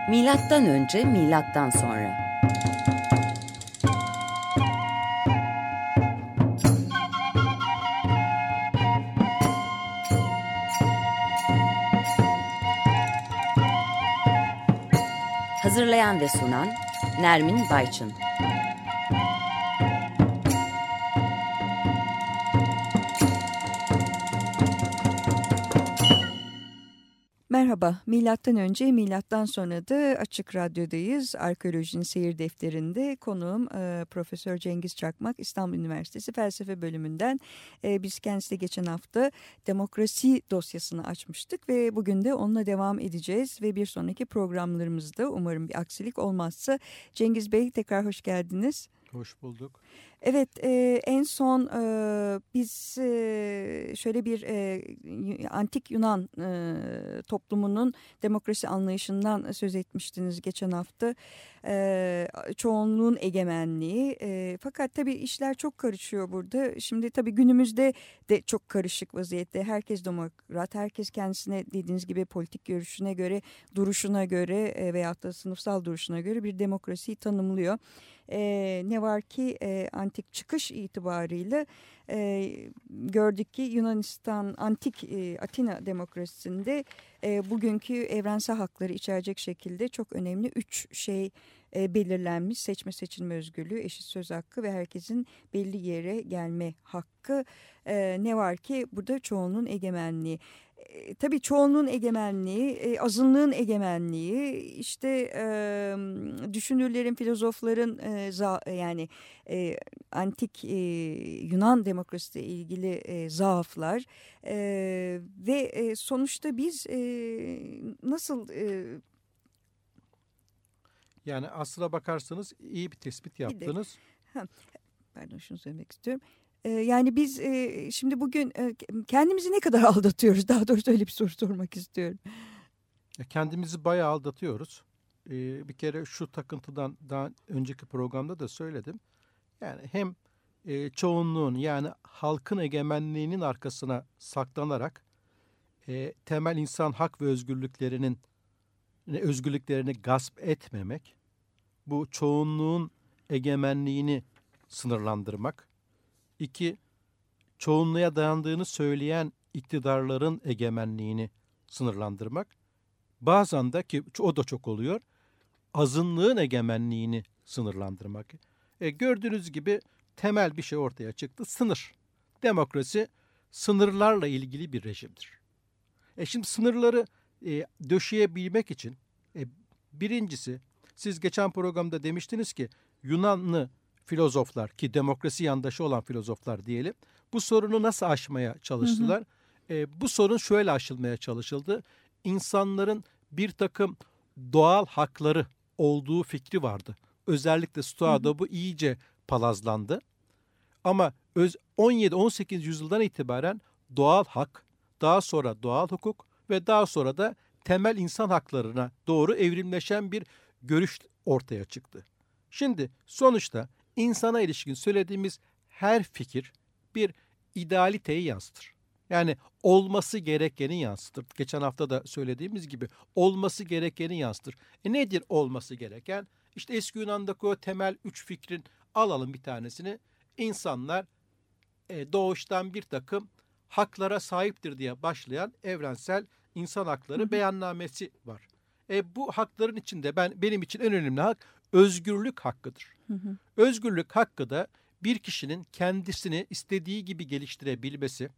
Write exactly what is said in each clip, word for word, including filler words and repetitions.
Milattan önce, milattan sonra. Hazırlayan ve sunan Nermin Bayçın. Merhaba, milattan önce, milattan sonra da Açık Radyo'dayız. Arkeolojinin seyir defterinde konuğum e, Profesör Cengiz Çakmak, İstanbul Üniversitesi Felsefe Bölümünden. E, biz kendisiyle geçen hafta demokrasi dosyasını açmıştık ve bugün de onunla devam edeceğiz. Ve bir sonraki programlarımızda umarım bir aksilik olmazsa. Cengiz Bey, tekrar hoş geldiniz. Hoş bulduk. Evet, e, en son e, biz e, şöyle bir e, antik Yunan e, toplumunun demokrasi anlayışından söz etmiştiniz geçen hafta. E, çoğunluğun egemenliği. E, fakat tabii işler çok karışıyor burada. Şimdi tabii günümüzde de çok karışık vaziyette. Herkes demokrat, herkes kendisine dediğiniz gibi politik görüşüne göre, duruşuna göre e, veyahut da sınıfsal duruşuna göre bir demokrasiyi tanımlıyor. E, ne var ki e, antik çıkış itibarıyla e, gördük ki Yunanistan antik e, Atina demokrasisinde e, bugünkü evrensel hakları içerecek şekilde çok önemli üç şey e, belirlenmiş: seçme seçilme özgürlüğü, eşit söz hakkı ve herkesin belli yere gelme hakkı. E, ne var ki burada çoğunluğun egemenliği. E, tabii çoğunluğun egemenliği, e, azınlığın egemenliği, işte e, düşünürlerin, filozofların e, za, yani e, antik e, Yunan demokrasiyle ilgili e, zaaflar e, ve e, sonuçta biz e, nasıl... E, Yani aslına bakarsanız iyi bir tespit yaptınız. Bir de, ha, pardon şunu söylemek istiyorum. Yani biz e, şimdi bugün e, kendimizi ne kadar aldatıyoruz? Daha doğrusu öyle bir soru sormak istiyorum. Kendimizi bayağı aldatıyoruz. Ee, bir kere şu takıntıdan daha önceki programda da söyledim. Yani hem e, çoğunluğun yani halkın egemenliğinin arkasına saklanarak e, temel insan hak ve özgürlüklerinin özgürlüklerini gasp etmemek, bu çoğunluğun egemenliğini sınırlandırmak. İki, çoğunluğa dayandığını söyleyen iktidarların egemenliğini sınırlandırmak. Bazen de, ki o da çok oluyor, azınlığın egemenliğini sınırlandırmak. E, gördüğünüz gibi temel bir şey ortaya çıktı: sınır. Demokrasi sınırlarla ilgili bir rejimdir. E şimdi sınırları e, döşeyebilmek için e, birincisi, siz geçen programda demiştiniz ki Yunanlı filozoflar, ki demokrasi yandaşı olan filozoflar diyelim, bu sorunu nasıl aşmaya çalıştılar? Hı hı. E, bu sorun şöyle aşılmaya çalışıldı: İnsanların bir takım doğal hakları olduğu fikri vardı. Özellikle Stoa'da bu iyice palazlandı. Ama on yedi on sekizinci yüzyıldan itibaren doğal hak, daha sonra doğal hukuk ve daha sonra da temel insan haklarına doğru evrimleşen bir görüş ortaya çıktı. Şimdi sonuçta insana ilişkin söylediğimiz her fikir bir idealiteyi yansıtır. Yani olması gerekeni yansıtır. Geçen hafta da söylediğimiz gibi olması gerekeni yansıtır. E nedir olması gereken? İşte eski Yunan'daki o temel üç fikrin alalım bir tanesini. İnsanlar e, doğuştan bir takım haklara sahiptir diye başlayan evrensel insan hakları hı hı. beyannamesi var. E, bu hakların içinde ben benim için en önemli hak özgürlük hakkıdır. Hı hı. Özgürlük hakkı da bir kişinin kendisini istediği gibi geliştirebilmesi,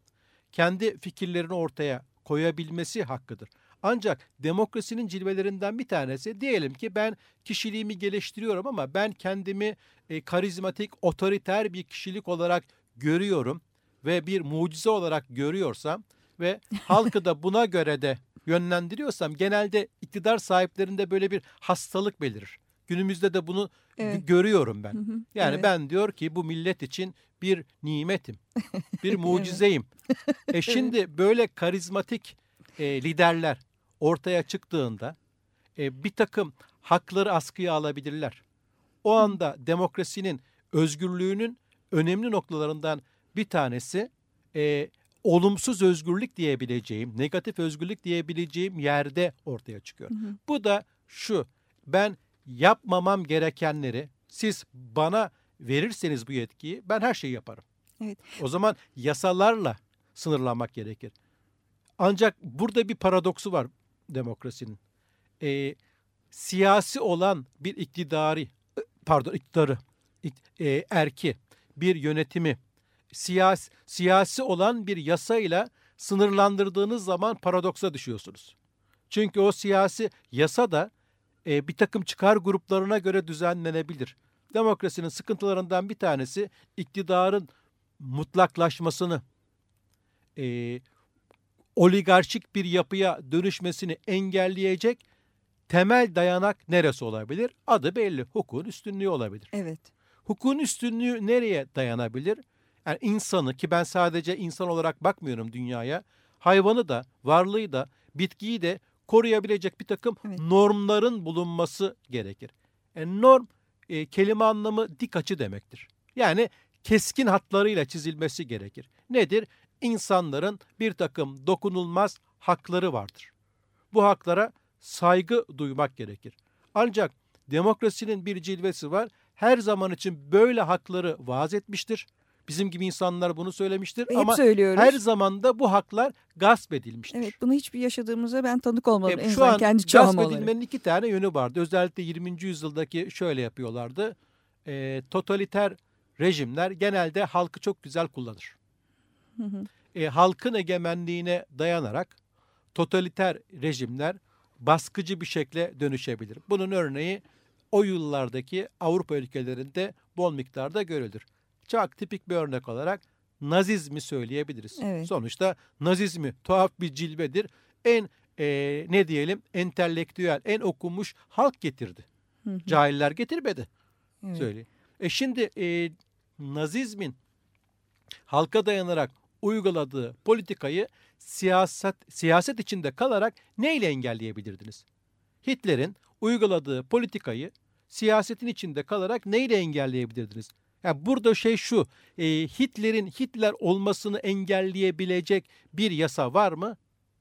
kendi fikirlerini ortaya koyabilmesi hakkıdır. Ancak demokrasinin cilvelerinden bir tanesi, diyelim ki ben kişiliğimi geliştiriyorum ama ben kendimi e, karizmatik, otoriter bir kişilik olarak görüyorum ve bir mucize olarak görüyorsam ve halkı da buna göre de yönlendiriyorsam, genelde iktidar sahiplerinde böyle bir hastalık belirir. Günümüzde de bunu evet. görüyorum ben. Hı hı. Yani evet. ben diyor ki bu millet için bir nimetim, bir mucizeyim. e şimdi evet. böyle karizmatik e, liderler ortaya çıktığında e, bir takım hakları askıya alabilirler. O anda demokrasinin, özgürlüğünün önemli noktalarından bir tanesi e, olumsuz özgürlük diyebileceğim, negatif özgürlük diyebileceğim yerde ortaya çıkıyor. Hı hı. Bu da şu: ben yapmamam gerekenleri siz bana verirseniz bu yetkiyi ben her şeyi yaparım. Evet. O zaman yasalarla sınırlanmak gerekir. Ancak burada bir paradoksu var demokrasinin. Ee, siyasi olan bir iktidarı, pardon iktidarı, e, erki, bir yönetimi, siyasi, siyasi olan bir yasayla sınırlandırdığınız zaman paradoksa düşüyorsunuz. Çünkü o siyasi yasa da e, bir takım çıkar gruplarına göre düzenlenebilir. Demokrasinin sıkıntılarından bir tanesi iktidarın mutlaklaşmasını, e, oligarşik bir yapıya dönüşmesini engelleyecek temel dayanak neresi olabilir? Adı belli, hukukun üstünlüğü olabilir. Evet. Hukukun üstünlüğü nereye dayanabilir? Yani insanı, ki ben sadece insan olarak bakmıyorum dünyaya, hayvanı da, varlığı da, bitkiyi de koruyabilecek bir takım evet. normların bulunması gerekir. Yani norm e, kelime anlamı dik açı demektir. Yani keskin hatlarıyla çizilmesi gerekir. Nedir? İnsanların bir takım dokunulmaz hakları vardır. Bu haklara saygı duymak gerekir. Ancak demokrasinin bir cilvesi var. Her zaman için böyle hakları vaaz etmiştir. Bizim gibi insanlar bunu söylemiştir. Hep ama söylüyoruz. Her zaman da bu haklar gasp edilmiştir. Evet, bunu hiçbir yaşadığımıza ben tanık olmadım. E, en şu an kendi gasp edilmenin iki tane yönü vardı. Özellikle yirminci yüzyıldaki şöyle yapıyorlardı. E, totaliter rejimler genelde halkı çok güzel kullanır. Hı hı. E, halkın egemenliğine dayanarak totaliter rejimler baskıcı bir şekle dönüşebilir. Bunun örneği o yıllardaki Avrupa ülkelerinde bol miktarda görülür. Çok tipik bir örnek olarak Nazizmi söyleyebiliriz. Evet. Sonuçta Nazizmi tuhaf bir cilvedir. En e, ne diyelim entelektüel, en okunmuş halk getirdi. Hı hı. Cahiller getirmedi. Evet. Söyleyeyim. E şimdi e, Nazizmin halka dayanarak uyguladığı politikayı siyaset siyaset içinde kalarak neyle engelleyebilirdiniz? Hitler'in uyguladığı politikayı siyasetin içinde kalarak neyle engelleyebilirdiniz? Yani burada şey şu, e, Hitler'in Hitler olmasını engelleyebilecek bir yasa var mı?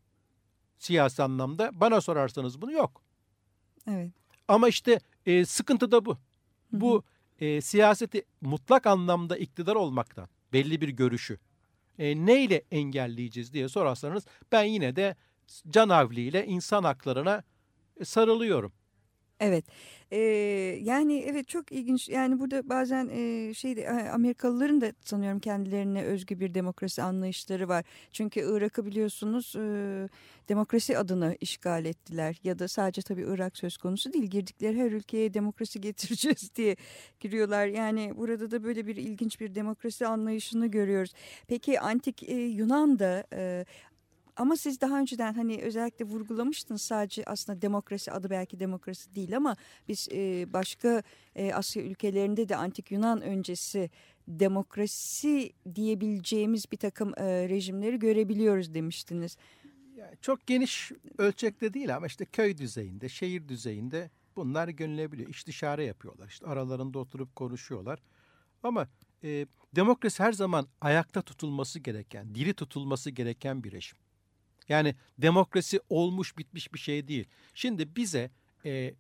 Siyasi anlamda bana sorarsanız bunu yok. Evet. Ama işte e, sıkıntı da bu. Hı hı. Bu e, siyaseti mutlak anlamda iktidar olmaktan, belli bir görüşü e, neyle engelleyeceğiz diye sorarsanız ben yine de canavliyle insan haklarına e, sarılıyorum. Evet. Ee, yani evet çok ilginç. Yani burada bazen e, şey Amerikalıların da sanıyorum kendilerine özgü bir demokrasi anlayışları var. Çünkü Irak'ı biliyorsunuz e, demokrasi adına işgal ettiler. Ya da sadece tabii Irak söz konusu değil. Girdikleri her ülkeye demokrasi getireceğiz diye giriyorlar. Yani burada da böyle bir ilginç bir demokrasi anlayışını görüyoruz. Peki antik e, Yunan'da e, ama siz daha önceden hani özellikle vurgulamıştınız, sadece aslında demokrasi adı belki demokrasi değil ama biz e, başka e, Asya ülkelerinde de antik Yunan öncesi demokrasi diyebileceğimiz bir takım e, rejimleri görebiliyoruz demiştiniz. Yani çok geniş ölçekte değil ama işte köy düzeyinde, şehir düzeyinde bunlar görülebiliyor. İstişare yapıyorlar, işte aralarında oturup konuşuyorlar. Ama e, demokrasi her zaman ayakta tutulması gereken, diri tutulması gereken bir rejim. Yani demokrasi olmuş bitmiş bir şey değil. Şimdi bize e,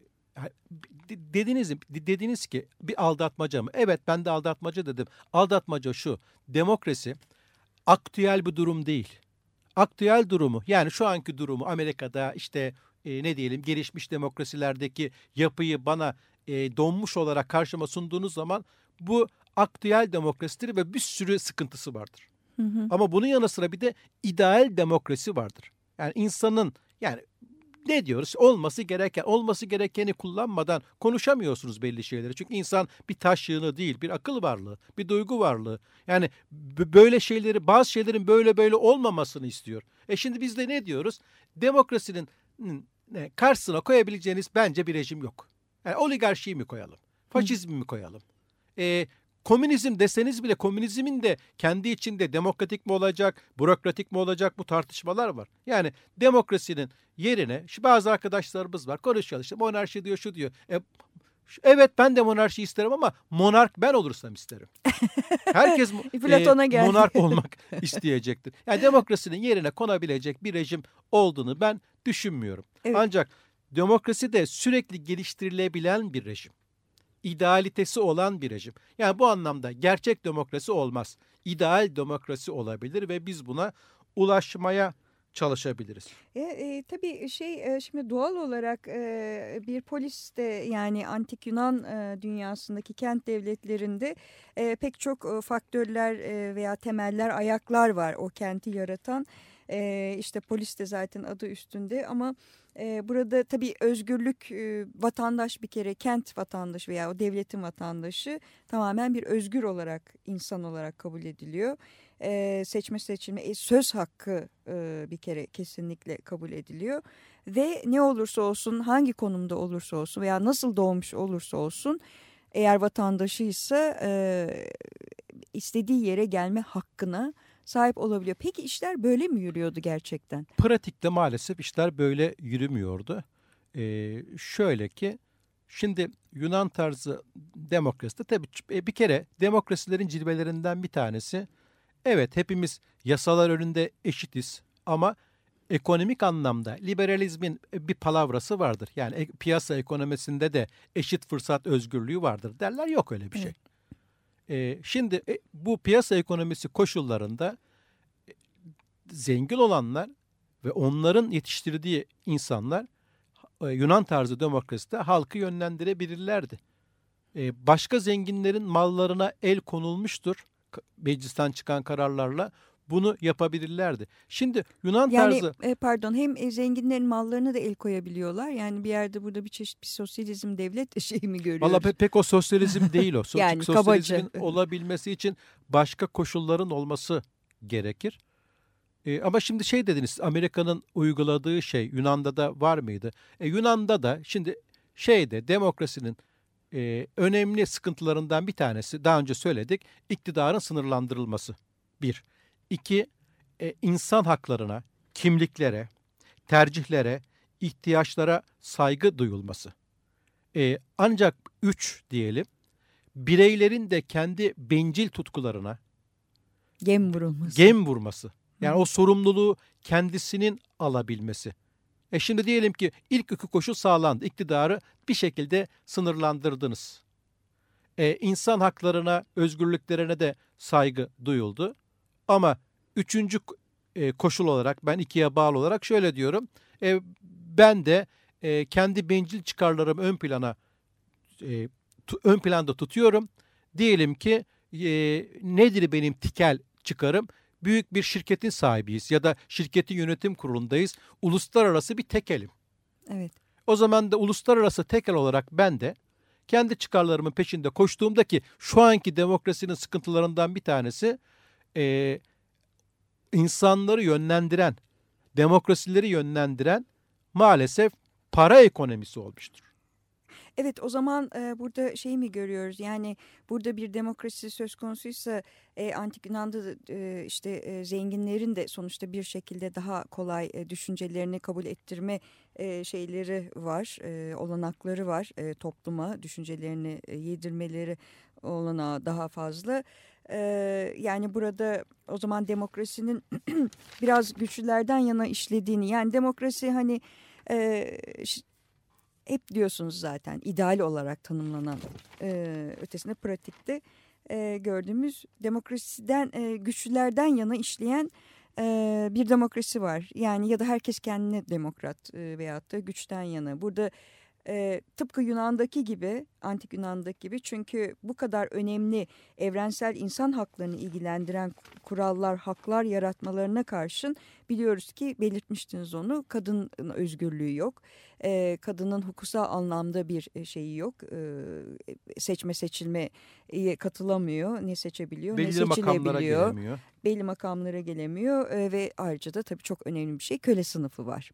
dediniz, dediniz ki bir aldatmaca mı? Evet, ben de aldatmaca dedim. Aldatmaca şu: demokrasi aktüel bir durum değil. Aktüel durumu, yani şu anki durumu Amerika'da işte e, ne diyelim gelişmiş demokrasilerdeki yapıyı bana e, donmuş olarak karşıma sunduğunuz zaman bu aktüel demokrasidir ve bir sürü sıkıntısı vardır. Hı hı. Ama bunun yanı sıra bir de ideal demokrasi vardır. Yani insanın, yani ne diyoruz, olması gereken, olması gerekeni kullanmadan konuşamıyorsunuz belli şeyleri. Çünkü insan bir taş yığını değil, bir akıl varlığı, bir duygu varlığı. Yani b- böyle şeyleri, bazı şeylerin böyle böyle olmamasını istiyor. E şimdi biz de ne diyoruz? Demokrasinin ne, karşısına koyabileceğiniz bence bir rejim yok. Yani oligarşiyi mi koyalım? Faşizmi mi koyalım? E, komünizm deseniz bile komünizmin de kendi içinde demokratik mi olacak, bürokratik mi olacak, bu tartışmalar var. Yani demokrasinin yerine şu bazı arkadaşlarımız var, konuşuyor işte monarşi diyor, şu diyor. E, evet, ben de monarşi isterim ama monark ben olursam isterim. Herkes Platon'a e, monark olmak isteyecektir. Yani demokrasinin yerine konabilecek bir rejim olduğunu ben düşünmüyorum. Evet. Ancak demokrasi de sürekli geliştirilebilen bir rejim. İdealitesi olan bir rejim. Yani bu anlamda gerçek demokrasi olmaz. İdeal demokrasi olabilir ve biz buna ulaşmaya çalışabiliriz. E, e, tabii şey e, şimdi doğal olarak e, bir polis de yani antik Yunan e, dünyasındaki kent devletlerinde e, pek çok e, faktörler e, veya temeller, ayaklar var o kenti yaratan. E, işte polis de zaten adı üstünde ama e, burada tabii özgürlük e, vatandaş bir kere kent vatandaşı veya o devletin vatandaşı tamamen bir özgür olarak insan olarak kabul ediliyor. Ee, seçme seçilme e, söz hakkı e, bir kere kesinlikle kabul ediliyor ve ne olursa olsun hangi konumda olursa olsun veya nasıl doğmuş olursa olsun eğer vatandaşıysa e, istediği yere gelme hakkına sahip olabiliyor. Peki işler böyle mi yürüyordu gerçekten? Pratikte maalesef işler böyle yürümüyordu. Ee, şöyle ki şimdi Yunan tarzı demokraside tabii bir kere demokrasilerin cilvelerinden bir tanesi, evet hepimiz yasalar önünde eşitiz ama ekonomik anlamda liberalizmin bir palavrası vardır. Yani piyasa ekonomisinde de eşit fırsat özgürlüğü vardır derler, yok öyle bir şey. Evet. Ee, şimdi bu piyasa ekonomisi koşullarında zengin olanlar ve onların yetiştirdiği insanlar Yunan tarzı demokraside halkı yönlendirebilirlerdi. Ee, başka zenginlerin mallarına el konulmuştur. Meclisten çıkan kararlarla bunu yapabilirlerdi. Şimdi Yunan yani, tarzı... E, pardon hem zenginlerin mallarına da el koyabiliyorlar. Yani bir yerde burada bir çeşit bir sosyalizm devlet şey mi görüyoruz? Valla pe pek o sosyalizm değil o. Yani sosyalizmin kabaca olabilmesi için başka koşulların olması gerekir. Ee, ama şimdi şey dediniz, Amerika'nın uyguladığı şey Yunan'da da var mıydı? E, Yunan'da da şimdi şeyde demokrasinin e, önemli sıkıntılarından bir tanesi, daha önce söyledik, iktidarın sınırlandırılması. Bir. İki, e, insan haklarına, kimliklere, tercihlere, ihtiyaçlara saygı duyulması. E, ancak üç diyelim, bireylerin de kendi bencil tutkularına gem vurulması. Gem vurması. Yani Hı. o sorumluluğu kendisinin alabilmesi. E şimdi diyelim ki ilk iki koşul sağlandı. İktidarı bir şekilde sınırlandırdınız. E, insan haklarına, özgürlüklerine de saygı duyuldu. Ama üçüncü e, koşul olarak, ben ikiye bağlı olarak şöyle diyorum. E, ben de e, kendi bencil çıkarlarımı ön plana e, tu, ön planda tutuyorum. Diyelim ki e, nedir benim tikel çıkarım? Büyük bir şirketin sahibiyiz ya da şirketin yönetim kurulundayız. Uluslararası bir tekelim. Evet. O zaman da uluslararası tekel olarak ben de kendi çıkarlarımın peşinde koştuğumda, ki şu anki demokrasinin sıkıntılarından bir tanesi e, insanları yönlendiren, demokrasileri yönlendiren maalesef para ekonomisi olmuştur. Evet, o zaman e, burada şey mi görüyoruz? Yani burada bir demokrasi söz konusuysa e, Antik Yunan'da e, işte e, zenginlerin de sonuçta bir şekilde daha kolay e, düşüncelerini kabul ettirme e, şeyleri var, e, olanakları var e, topluma, düşüncelerini e, yedirmeleri olanağı daha fazla. E, yani burada o zaman demokrasinin biraz güçlülerden yana işlediğini, yani demokrasi hani... E, hep diyorsunuz zaten ideal olarak tanımlanan e, ötesinde pratikte e, gördüğümüz demokrasiden e, güçlülerden yana işleyen e, bir demokrasi var. Yani ya da herkes kendine demokrat e, veyahut da güçten yana. Burada e, tıpkı Yunan'daki gibi, Antik Yunan'daki gibi, çünkü bu kadar önemli evrensel insan haklarını ilgilendiren kurallar, haklar yaratmalarına karşın biliyoruz ki, belirtmiştiniz onu, kadın özgürlüğü yok. E, kadının hukusal anlamda bir şeyi yok. E, seçme seçilmeye katılamıyor. Ne seçebiliyor, belli ne seçilebiliyor. Makamlara gelemiyor. Belli makamlara gelemiyor. E, ve ayrıca da tabii çok önemli bir şey, köle sınıfı var.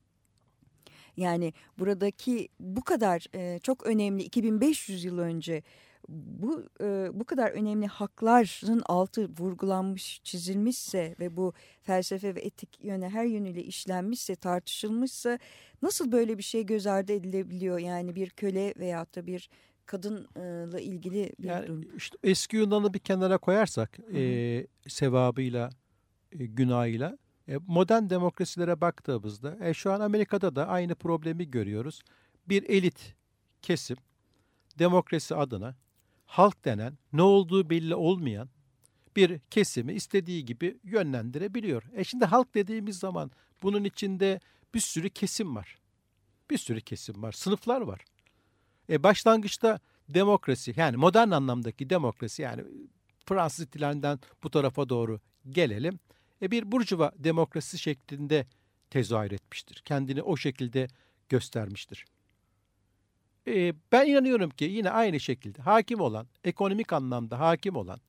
Yani buradaki bu kadar e, çok önemli iki bin beş yüz yıl önce bu e, bu kadar önemli hakların altı vurgulanmış, çizilmişse ve bu felsefe ve etik yöne her yönüyle işlenmişse, tartışılmışsa, nasıl böyle bir şey göz ardı edilebiliyor? Yani bir köle veyahut da bir kadınla ilgili bir yani durum. Işte eski Yunan'ı bir kenara koyarsak e, sevabıyla, e, günahıyla, E, modern demokrasilere baktığımızda e, şu an Amerika'da da aynı problemi görüyoruz. Bir elit kesim demokrasi adına halk denen, ne olduğu belli olmayan bir kesimi istediği gibi yönlendirebiliyor. E şimdi halk dediğimiz zaman bunun içinde bir sürü kesim var. Bir sürü kesim var, sınıflar var. E başlangıçta demokrasi, yani modern anlamdaki demokrasi, yani Fransız ihtilalinden bu tarafa doğru gelelim. E bir burjuva demokrasi şeklinde tezahür etmiştir. Kendini o şekilde göstermiştir. E, ben inanıyorum ki yine aynı şekilde hakim olan, ekonomik anlamda hakim olan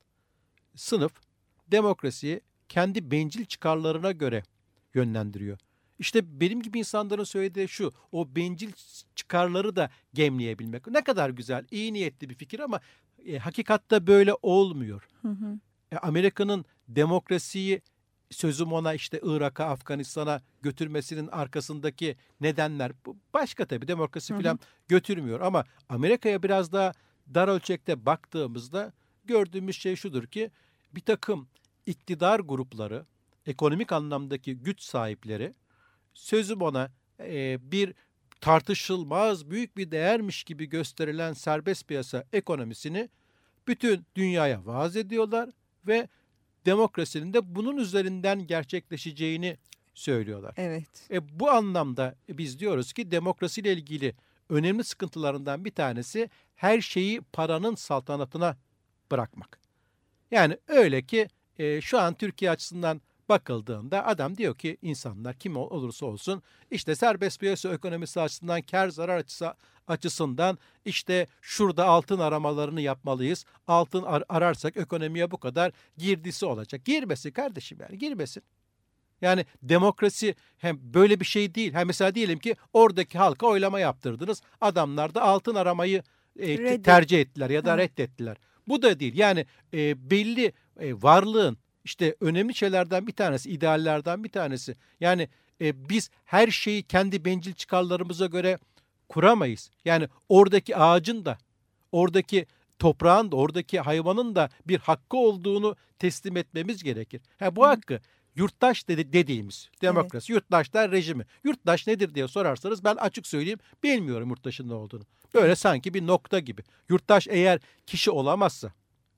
sınıf demokrasiyi kendi bencil çıkarlarına göre yönlendiriyor. İşte benim gibi insanların söylediği şu, o bencil çıkarları da gemleyebilmek. Ne kadar güzel, iyi niyetli bir fikir ama e, hakikatte böyle olmuyor. Hı hı. E, Amerika'nın demokrasiyi sözüm ona işte Irak'a, Afganistan'a götürmesinin arkasındaki nedenler bu başka tabii, demokrasi falan götürmüyor. Ama Amerika'ya biraz daha dar ölçekte baktığımızda gördüğümüz şey şudur ki bir takım iktidar grupları, ekonomik anlamdaki güç sahipleri sözüm ona e, bir tartışılmaz büyük bir değermiş gibi gösterilen serbest piyasa ekonomisini bütün dünyaya vaaz ediyorlar ve demokrasinin de bunun üzerinden gerçekleşeceğini söylüyorlar. Evet. E, bu anlamda biz diyoruz ki demokrasiyle ilgili önemli sıkıntılarından bir tanesi her şeyi paranın saltanatına bırakmak. Yani öyle ki e, şu an Türkiye açısından bakıldığında adam diyor ki insanlar kim olursa olsun işte serbest piyasa ekonomisi açısından kar zarar açısı, açısından işte şurada altın aramalarını yapmalıyız. Altın ar- ararsak ekonomiye bu kadar girdisi olacak. Girmesin kardeşim, yani girmesin. Yani demokrasi hem böyle bir şey değil. Hem mesela diyelim ki oradaki halka oylama yaptırdınız. Adamlar da altın aramayı e, tercih ettiler ya da ha. reddettiler. Bu da değil. Yani e, belli e, varlığın işte önemli şeylerden bir tanesi, ideallerden bir tanesi. Yani e, biz her şeyi kendi bencil çıkarlarımıza göre kuramayız. Yani oradaki ağacın da, oradaki toprağın da, oradaki hayvanın da bir hakkı olduğunu teslim etmemiz gerekir. Ha, bu Hı. hakkı yurttaş dedi, dediğimiz demokrasi, evet. Yurttaşlar rejimi. Yurttaş nedir diye sorarsanız ben açık söyleyeyim bilmiyorum yurttaşın ne olduğunu. Böyle sanki bir nokta gibi. Yurttaş eğer kişi olamazsa,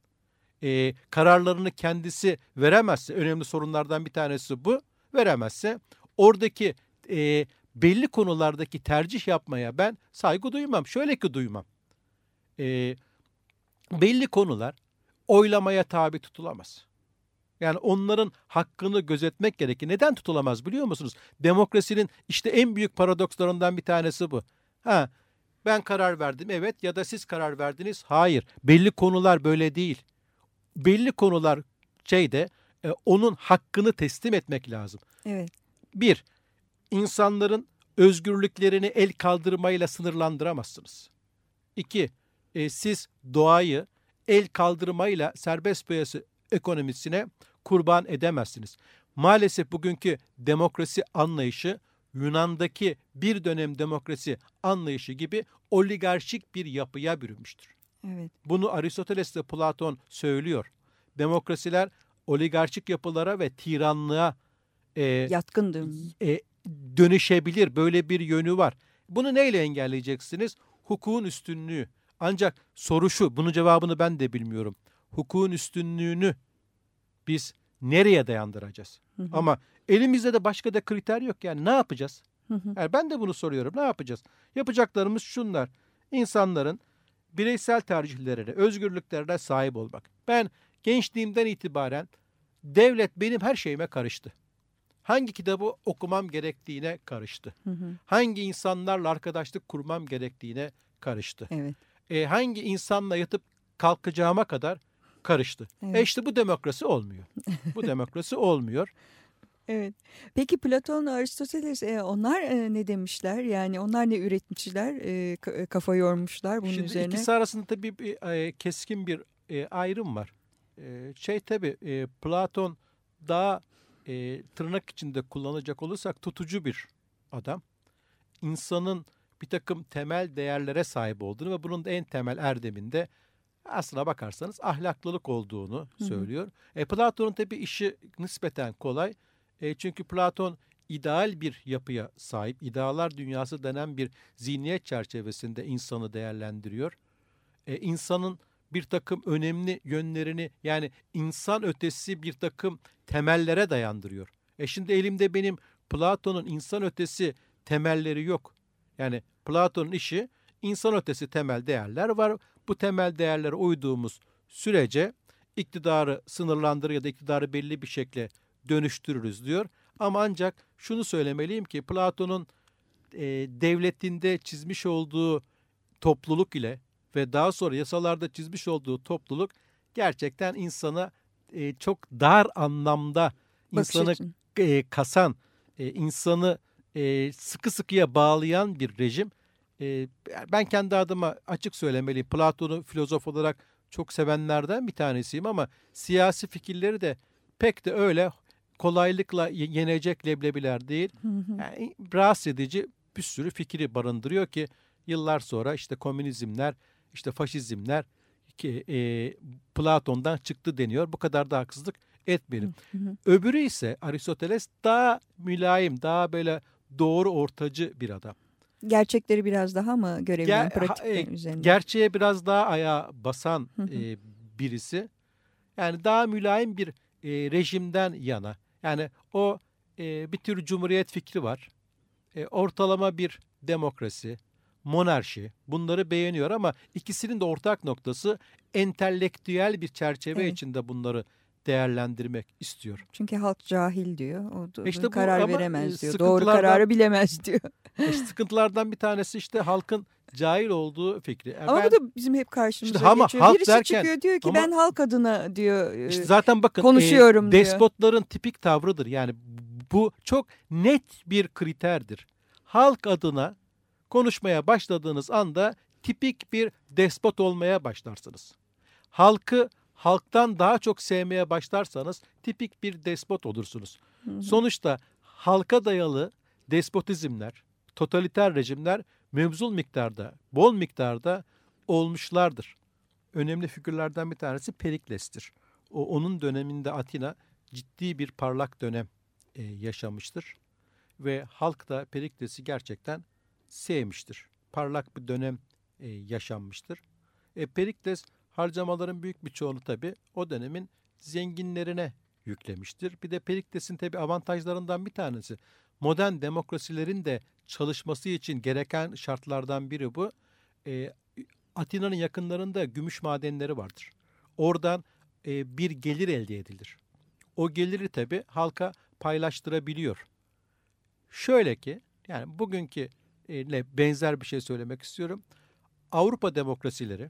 e, kararlarını kendisi veremezse, önemli sorunlardan bir tanesi bu, veremezse oradaki e, belli konulardaki tercih yapmaya ben saygı duymam. Şöyle ki duymam. E, belli konular oylamaya tabi tutulamaz. Yani onların hakkını gözetmek gerekir. Neden tutulamaz biliyor musunuz? Demokrasinin işte en büyük paradokslarından bir tanesi bu. Ha, ben karar verdim evet ya da siz karar verdiniz hayır. Belli konular böyle değil. Belli konular şeyde e, onun hakkını teslim etmek lazım. Evet. Bir, insanların özgürlüklerini el kaldırmayla sınırlandıramazsınız. İki, e, siz doğayı el kaldırmayla serbest piyasa ekonomisine kurban edemezsiniz. Maalesef bugünkü demokrasi anlayışı Yunan'daki bir dönem demokrasi anlayışı gibi oligarşik bir yapıya bürünmüştür. Evet. Bunu Aristoteles ve Platon söylüyor. Demokrasiler oligarşik yapılara ve tiranlığa e, yatkındır. E, dönüşebilir. Böyle bir yönü var. Bunu neyle engelleyeceksiniz? Hukukun üstünlüğü. Ancak soru şu, bunun cevabını ben de bilmiyorum. Hukukun üstünlüğünü biz nereye dayandıracağız? Hı hı. Ama elimizde de başka da kriter yok. Yani ne yapacağız? Hı hı. Yani ben de bunu soruyorum. Ne yapacağız? Yapacaklarımız şunlar. İnsanların bireysel tercihlerine, özgürlüklerine sahip olmak. Ben gençliğimden itibaren devlet benim her şeyime karıştı. Hangi kitabı okumam gerektiğine karıştı. Hı hı. Hangi insanlarla arkadaşlık kurmam gerektiğine karıştı. Evet. E, hangi insanla yatıp kalkacağıma kadar karıştı. Evet. E işte bu demokrasi olmuyor. Bu demokrasi olmuyor. Evet. Peki Platon, Aristoteles e, onlar e, ne demişler? Yani onlar ne üretmişler? E, kafa yormuşlar bunun Şimdi üzerine. İkisi arasında tabii bir, e, keskin bir e, ayrım var. E, şey tabii e, Platon daha e, tırnak içinde kullanacak olursak tutucu bir adam. İnsanın bir takım temel değerlere sahip olduğunu ve bunun da en temel erdeminde aslına bakarsanız ahlaklılık olduğunu söylüyor. Hı hı. E, Platon'un tabii işi nispeten kolay. E, çünkü Platon ideal bir yapıya sahip, idealar dünyası denen bir zihniyet çerçevesinde insanı değerlendiriyor. E, insanın bir takım önemli yönlerini, yani insan ötesi bir takım temellere dayandırıyor. E şimdi elimde benim Platon'un insan ötesi temelleri yok. Yani Platon'un işi insan ötesi temel değerler var. Bu temel değerlere uyduğumuz sürece iktidarı sınırlandırır ya da iktidarı belli bir şekilde dönüştürürüz diyor. Ama ancak şunu söylemeliyim ki Platon'un e, devletinde çizmiş olduğu topluluk ile ve daha sonra yasalarda çizmiş olduğu topluluk gerçekten insana e, çok dar anlamda insanı e, kasan, e, insanı e, sıkı sıkıya bağlayan bir rejim. E, ben kendi adıma açık söylemeliyim. Platon'u filozof olarak çok sevenlerden bir tanesiyim ama siyasi fikirleri de pek de öyle kolaylıkla yenecek leblebiler değil. Hı hı. Yani rahatsız edici bir sürü fikri barındırıyor ki yıllar sonra işte komünizmler, işte faşizmler ki e, Platon'dan çıktı deniyor. Bu kadar da haksızlık etmeyelim. Hı hı. Öbürü ise Aristoteles daha mülayim, daha böyle doğru ortacı bir adam. Gerçekleri biraz daha mı görevlen Ger- pratikten e, üzerinde? Gerçeğe biraz daha ayağa basan hı hı. E, birisi. Yani daha mülayim bir e, rejimden yana. Yani o e, bir tür cumhuriyet fikri var. E, ortalama bir demokrasi, monarşi, bunları beğeniyor ama ikisinin de ortak noktası entelektüel bir çerçeve evet. içinde bunları değerlendirmek istiyor. Çünkü halk cahil diyor. O işte karar veremez diyor. Doğru kararı bilemez diyor. İşte sıkıntılardan bir tanesi işte halkın cahil olduğu fikri. Yani ama ben, bu da bizim hep karşımıza işte ama geçiyor. Halk Birisi derken, çıkıyor diyor ki ama, ben halk adına diyor işte zaten bakın, konuşuyorum e, diyor. Despotların tipik tavrıdır. Yani bu çok net bir kriterdir. Halk adına konuşmaya başladığınız anda tipik bir despot olmaya başlarsınız. Halkı halktan daha çok sevmeye başlarsanız tipik bir despot olursunuz. Hı hı. Sonuçta halka dayalı despotizmler, totaliter rejimler mevzul miktarda, bol miktarda olmuşlardır. Önemli figürlerden bir tanesi Perikles'tir. O, onun döneminde Atina ciddi bir parlak dönem e, yaşamıştır. Ve halk da Perikles'i gerçekten sevmiştir. Parlak bir dönem e, yaşanmıştır. E, Perikles harcamaların büyük bir çoğunu tabii o dönemin zenginlerine yüklemiştir. Bir de Perikles'in tabii avantajlarından bir tanesi. Modern demokrasilerin de çalışması için gereken şartlardan biri bu. E, Atina'nın yakınlarında gümüş madenleri vardır. Oradan e, bir gelir elde edilir. O geliri tabii halka paylaştırabiliyor. Şöyle ki, yani bugünkü ile benzer bir şey söylemek istiyorum. Avrupa demokrasileri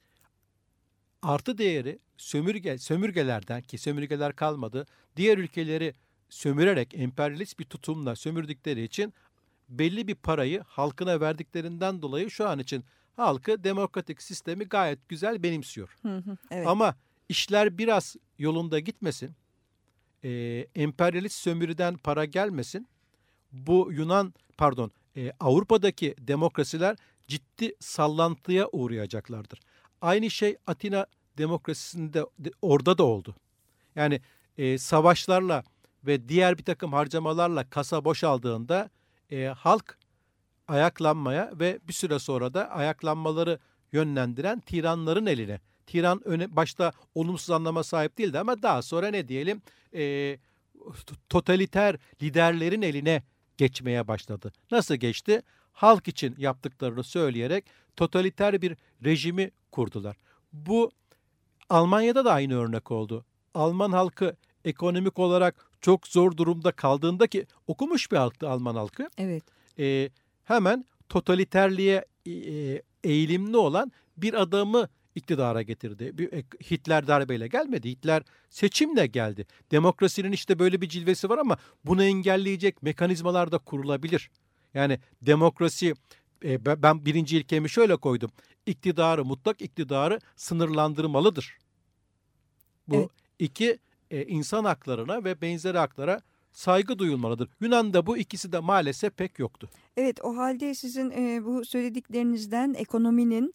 artı değeri sömürge, sömürgelerden, ki sömürgeler kalmadı, diğer ülkeleri sömürerek emperyalist bir tutumla sömürdükleri için belli bir parayı halkına verdiklerinden dolayı şu an için halkı demokratik sistemi gayet güzel benimsiyor. Hı hı, evet. Ama işler biraz yolunda gitmesin, e, emperyalist sömürüden para gelmesin, bu Yunan pardon e, Avrupa'daki demokrasiler ciddi sallantıya uğrayacaklardır. Aynı şey Atina demokrasisinde de, orada da oldu. Yani e, savaşlarla ve diğer bir takım harcamalarla kasa boşaldığında e, halk ayaklanmaya ve bir süre sonra da ayaklanmaları yönlendiren tiranların eline. Tiran öne, başta olumsuz anlama sahip değildi ama daha sonra ne diyelim e, totaliter liderlerin eline geçmeye başladı. Nasıl geçti? Halk için yaptıklarını söyleyerek totaliter bir rejimi kurdular. Bu Almanya'da da aynı örnek oldu. Alman halkı ekonomik olarak çok zor durumda kaldığında, ki okumuş bir halktı Alman halkı. Evet. E, hemen totaliterliğe e, eğilimli olan bir adamı iktidara getirdi. Bir, Hitler darbeyle gelmedi. Hitler seçimle geldi. Demokrasinin işte böyle bir cilvesi var ama bunu engelleyecek mekanizmalar da kurulabilir. Yani demokrasi, e, ben birinci ilkemi şöyle koydum. İktidarı, mutlak iktidarı sınırlandırmalıdır. Bu evet. iki, e, insan haklarına ve benzeri haklara saygı duyulmalıdır. Yunan'da bu ikisi de maalesef pek yoktu. Evet, o halde sizin e, bu söylediklerinizden ekonominin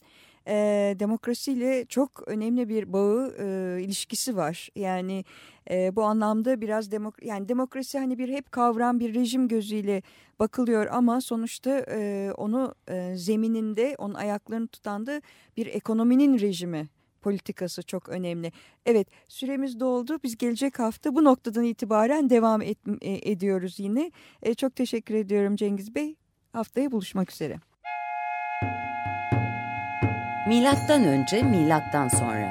e, demokrasiyle çok önemli bir bağı, e, ilişkisi var. Yani e, bu anlamda biraz demok yani demokrasi hani bir hep kavram, bir rejim gözüyle bakılıyor ama sonuçta e, onu e, zemininde, onun ayaklarını tutan da bir ekonominin rejimi. Politikası çok önemli. Evet, süremiz doldu. Biz gelecek hafta bu noktadan itibaren devam et, e, ediyoruz yine. E, çok teşekkür ediyorum Cengiz Bey. Haftaya buluşmak üzere. Milattan önce, milattan sonra.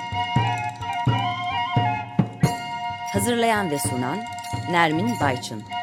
Hazırlayan ve sunan Nermin Bayçın.